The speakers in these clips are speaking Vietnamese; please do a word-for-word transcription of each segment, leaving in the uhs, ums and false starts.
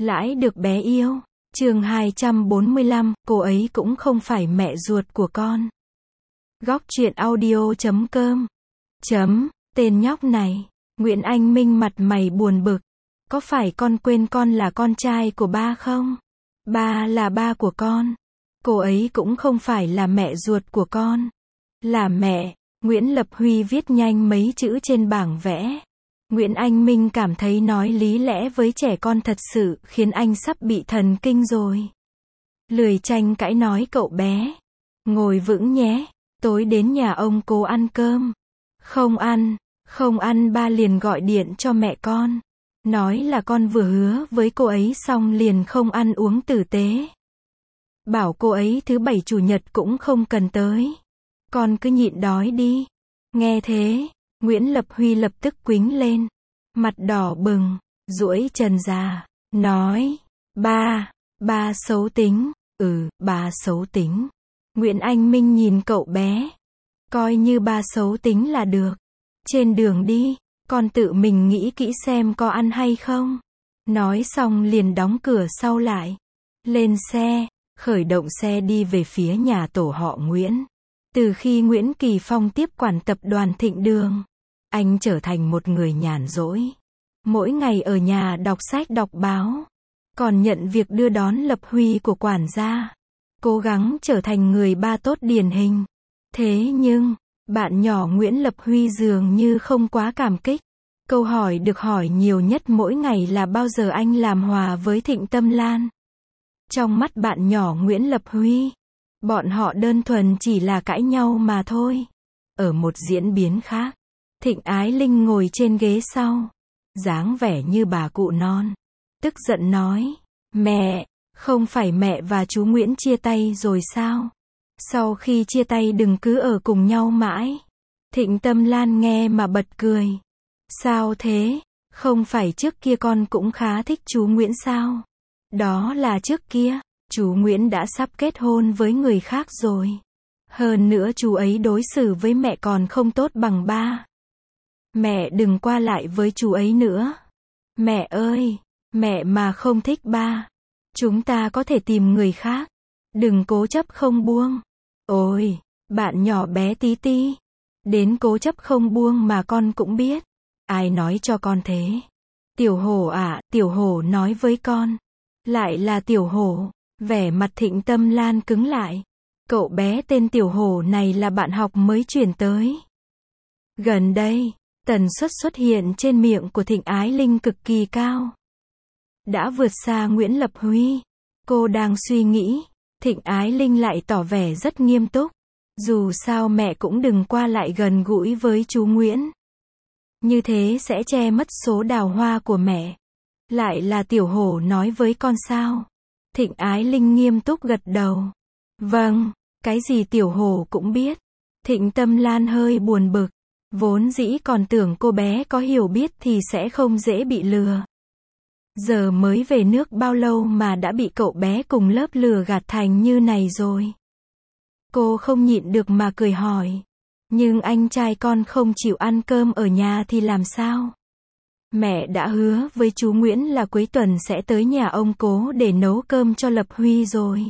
Lãi được bé yêu. Chương hai trăm bốn mươi lăm, cô ấy cũng không phải mẹ ruột của con. Góc truyện audio chấm com. Chấm, tên nhóc này. Nguyễn Anh Minh mặt mày buồn bực. Có phải con quên con là con trai của ba không? Ba là ba của con. Cô ấy cũng không phải là mẹ ruột của con. Là mẹ. Nguyễn Lập Huy viết nhanh mấy chữ trên bảng vẽ. Nguyễn Anh Minh cảm thấy nói lý lẽ với trẻ con thật sự khiến anh sắp bị thần kinh rồi. Lười tranh cãi nói cậu bé. Ngồi vững nhé, tối đến nhà ông cố ăn cơm. Không ăn, không ăn ba liền gọi điện cho mẹ con. Nói là con vừa hứa với cô ấy xong liền không ăn uống tử tế. Bảo cô ấy thứ bảy chủ nhật cũng không cần tới. Con cứ nhịn đói đi. Nghe thế, Nguyễn Lập Huy lập tức quýnh lên. Mặt đỏ bừng, duỗi chân ra, nói, ba, ba xấu tính, ừ, ba xấu tính. Nguyễn Anh Minh nhìn cậu bé. Coi như ba xấu tính là được. Trên đường đi, con tự mình nghĩ kỹ xem có ăn hay không. Nói xong liền đóng cửa sau lại. Lên xe, khởi động xe đi về phía nhà tổ họ Nguyễn. Từ khi Nguyễn Kỳ Phong tiếp quản tập đoàn Thịnh Đường, anh trở thành một người nhàn rỗi. Mỗi ngày ở nhà đọc sách đọc báo. Còn nhận việc đưa đón Lập Huy của quản gia. Cố gắng trở thành người ba tốt điển hình. Thế nhưng, bạn nhỏ Nguyễn Lập Huy dường như không quá cảm kích. Câu hỏi được hỏi nhiều nhất mỗi ngày là bao giờ anh làm hòa với Thịnh Tâm Lan. Trong mắt bạn nhỏ Nguyễn Lập Huy, bọn họ đơn thuần chỉ là cãi nhau mà thôi. Ở một diễn biến khác, Thịnh Ái Linh ngồi trên ghế sau, dáng vẻ như bà cụ non. Tức giận nói, mẹ, không phải mẹ và chú Nguyễn chia tay rồi sao? Sau khi chia tay đừng cứ ở cùng nhau mãi. Thịnh Tâm Lan nghe mà bật cười. Sao thế? Không phải trước kia con cũng khá thích chú Nguyễn sao? Đó là trước kia, chú Nguyễn đã sắp kết hôn với người khác rồi. Hơn nữa chú ấy đối xử với mẹ còn không tốt bằng ba. Mẹ đừng qua lại với chú ấy nữa. Mẹ ơi, mẹ mà không thích ba, chúng ta có thể tìm người khác. Đừng cố chấp không buông. Ôi, bạn nhỏ bé tí ti. Đến cố chấp không buông mà con cũng biết. Ai nói cho con thế? Tiểu Hổ à, Tiểu Hổ nói với con. Lại là Tiểu Hổ. Vẻ mặt Thịnh Tâm Lan cứng lại. Cậu bé tên Tiểu Hổ này là bạn học mới chuyển tới. Gần đây, tần suất xuất hiện trên miệng của Thịnh Ái Linh cực kỳ cao. Đã vượt xa Nguyễn Lập Huy. Cô đang suy nghĩ. Thịnh Ái Linh lại tỏ vẻ rất nghiêm túc. Dù sao mẹ cũng đừng qua lại gần gũi với chú Nguyễn. Như thế sẽ che mất số đào hoa của mẹ. Lại là Tiểu Hổ nói với con sao? Thịnh Ái Linh nghiêm túc gật đầu. Vâng, cái gì Tiểu Hổ cũng biết. Thịnh Tâm Lan hơi buồn bực. Vốn dĩ còn tưởng cô bé có hiểu biết thì sẽ không dễ bị lừa. Giờ mới về nước bao lâu mà đã bị cậu bé cùng lớp lừa gạt thành như này rồi. Cô không nhịn được mà cười hỏi. Nhưng anh trai con không chịu ăn cơm ở nhà thì làm sao? Mẹ đã hứa với chú Nguyễn là cuối tuần sẽ tới nhà ông Cố để nấu cơm cho Lập Huy rồi.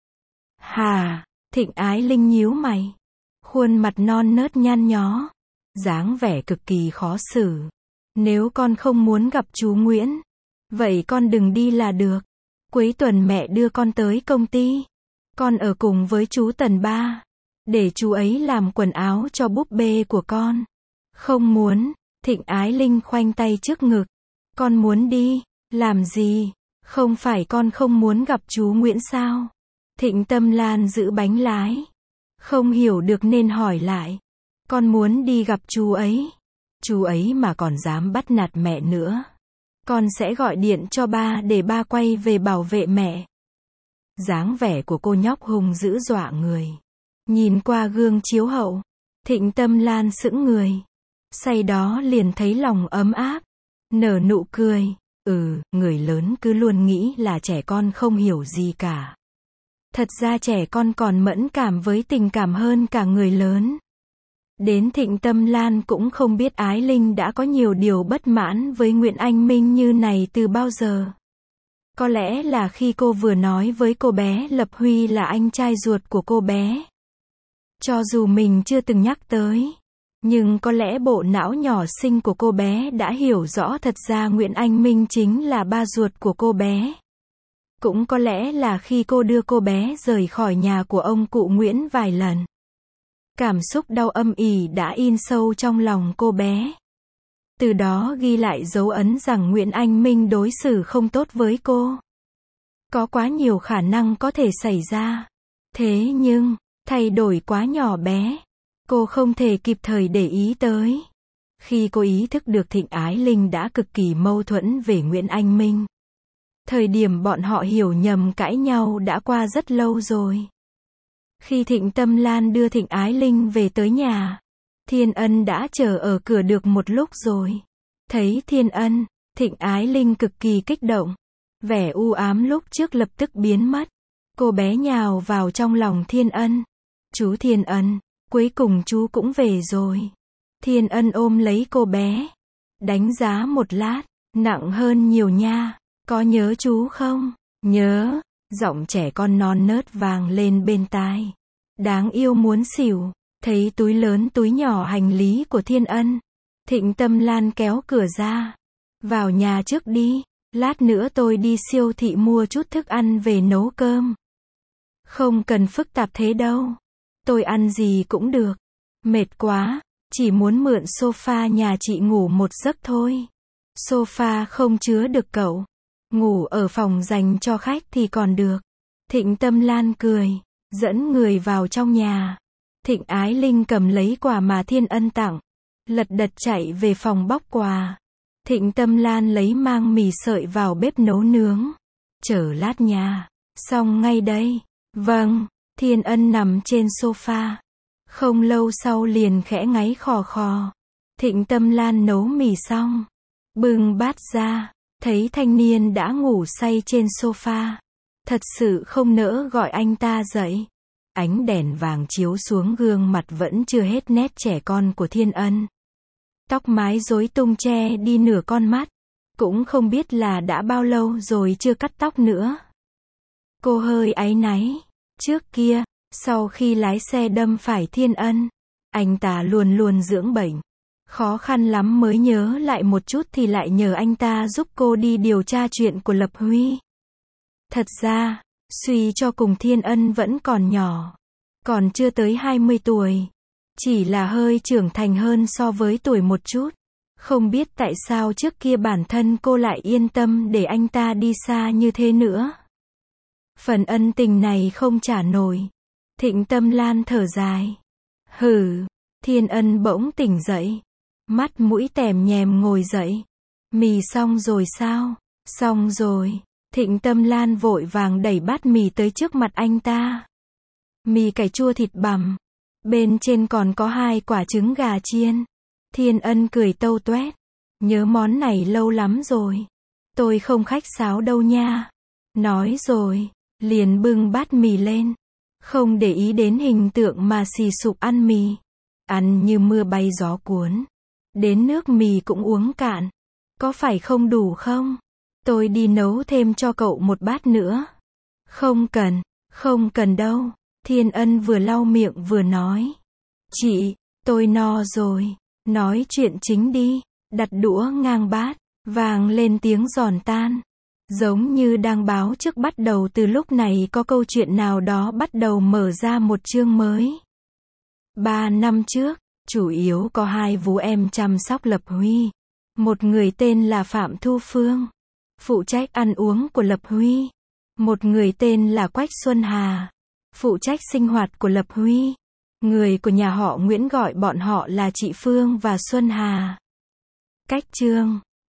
Hà, Thịnh Ái Linh nhíu mày. Khuôn mặt non nớt nhăn nhó. Dáng vẻ cực kỳ khó xử. Nếu con không muốn gặp chú Nguyễn, vậy con đừng đi là được. Cuối tuần mẹ đưa con tới công ty. Con ở cùng với chú Tần ba. Để chú ấy làm quần áo cho búp bê của con. Không muốn. Thịnh Ái Linh khoanh tay trước ngực. Con muốn đi. Làm gì? Không phải con không muốn gặp chú Nguyễn sao? Thịnh Tâm Lan giữ bánh lái. Không hiểu được nên hỏi lại. Con muốn đi gặp chú ấy. Chú ấy mà còn dám bắt nạt mẹ nữa. Con sẽ gọi điện cho ba để ba quay về bảo vệ mẹ. Dáng vẻ của cô nhóc hung dữ dọa người. Nhìn qua gương chiếu hậu, Thịnh Tâm Lan sững người. Say đó liền thấy lòng ấm áp. Nở nụ cười. Ừ, người lớn cứ luôn nghĩ là trẻ con không hiểu gì cả. Thật ra trẻ con còn mẫn cảm với tình cảm hơn cả người lớn. Đến Thịnh Tâm Lan cũng không biết Ái Linh đã có nhiều điều bất mãn với Nguyễn Anh Minh như này từ bao giờ. Có lẽ là khi cô vừa nói với cô bé Lập Huy là anh trai ruột của cô bé. Cho dù mình chưa từng nhắc tới, nhưng có lẽ bộ não nhỏ xinh của cô bé đã hiểu rõ thật ra Nguyễn Anh Minh chính là ba ruột của cô bé. Cũng có lẽ là khi cô đưa cô bé rời khỏi nhà của ông cụ Nguyễn vài lần. Cảm xúc đau âm ỉ đã in sâu trong lòng cô bé. Từ đó ghi lại dấu ấn rằng Nguyễn Anh Minh đối xử không tốt với cô. Có quá nhiều khả năng có thể xảy ra. Thế nhưng, thay đổi quá nhỏ bé. Cô không thể kịp thời để ý tới. Khi cô ý thức được Thịnh Ái Linh đã cực kỳ mâu thuẫn về Nguyễn Anh Minh. Thời điểm bọn họ hiểu nhầm cãi nhau đã qua rất lâu rồi. Khi Thịnh Tâm Lan đưa Thịnh Ái Linh về tới nhà, Thiên Ân đã chờ ở cửa được một lúc rồi. Thấy Thiên Ân, Thịnh Ái Linh cực kỳ kích động. Vẻ u ám lúc trước lập tức biến mất. Cô bé nhào vào trong lòng Thiên Ân. Chú Thiên Ân, cuối cùng chú cũng về rồi. Thiên Ân ôm lấy cô bé. Đánh giá một lát, nặng hơn nhiều nha. Có nhớ chú không? Nhớ. Giọng trẻ con non nớt vang lên bên tai. Đáng yêu muốn xỉu. Thấy túi lớn túi nhỏ hành lý của Thiên Ân. Thịnh Tâm Lan kéo cửa ra. Vào nhà trước đi. Lát nữa tôi đi siêu thị mua chút thức ăn về nấu cơm. Không cần phức tạp thế đâu. Tôi ăn gì cũng được. Mệt quá. Chỉ muốn mượn sofa nhà chị ngủ một giấc thôi. Sofa không chứa được cậu. Ngủ ở phòng dành cho khách thì còn được. Thịnh Tâm Lan cười. Dẫn người vào trong nhà. Thịnh Ái Linh cầm lấy quà mà Thiên Ân tặng. Lật đật chạy về phòng bóc quà. Thịnh Tâm Lan lấy mang mì sợi vào bếp nấu nướng. Chờ lát nha. Xong ngay đây. Vâng. Thiên Ân nằm trên sofa. Không lâu sau liền khẽ ngáy khò khò. Thịnh Tâm Lan nấu mì xong. Bưng bát ra. Thấy thanh niên đã ngủ say trên sofa. Thật sự không nỡ gọi anh ta dậy. Ánh đèn vàng chiếu xuống gương mặt vẫn chưa hết nét trẻ con của Thiên Ân. Tóc mái rối tung che đi nửa con mắt. Cũng không biết là đã bao lâu rồi chưa cắt tóc nữa. Cô hơi áy náy. Trước kia, sau khi lái xe đâm phải Thiên Ân, anh ta luôn luôn dưỡng bệnh. Khó khăn lắm mới nhớ lại một chút thì lại nhờ anh ta giúp cô đi điều tra chuyện của Lập Huy. Thật ra, suy cho cùng Thiên Ân vẫn còn nhỏ. Còn chưa tới hai mươi tuổi. Chỉ là hơi trưởng thành hơn so với tuổi một chút. Không biết tại sao trước kia bản thân cô lại yên tâm để anh ta đi xa như thế nữa. Phần ân tình này không trả nổi. Thịnh Tâm Lan thở dài. Hừ. Thiên Ân bỗng tỉnh dậy. Mắt mũi tèm nhèm ngồi dậy. Mì xong rồi sao? Xong rồi. Thịnh Tâm Lan vội vàng đẩy bát mì tới trước mặt anh ta. Mì cải chua thịt bằm. Bên trên còn có hai quả trứng gà chiên. Thiên Ân cười tâu toét. Nhớ món này lâu lắm rồi. Tôi không khách sáo đâu nha. Nói rồi. Liền bưng bát mì lên. Không để ý đến hình tượng mà xì sụp ăn mì. Ăn như mưa bay gió cuốn. Đến nước mì cũng uống cạn. Có phải không đủ không? Tôi đi nấu thêm cho cậu một bát nữa. Không cần, không cần đâu. Thiên Ân vừa lau miệng vừa nói. Chị, tôi no rồi. Nói chuyện chính đi. Đặt đũa ngang bát. Vang lên tiếng giòn tan. Giống như đang báo trước bắt đầu từ lúc này có câu chuyện nào đó bắt đầu mở ra một chương mới. Ba năm trước, chủ yếu có hai vú em chăm sóc Lập Huy. Một người tên là Phạm Thu Phương, phụ trách ăn uống của Lập Huy. Một người tên là Quách Xuân Hà, phụ trách sinh hoạt của Lập Huy. Người của nhà họ Nguyễn gọi bọn họ là chị Phương và Xuân Hà. Cách chương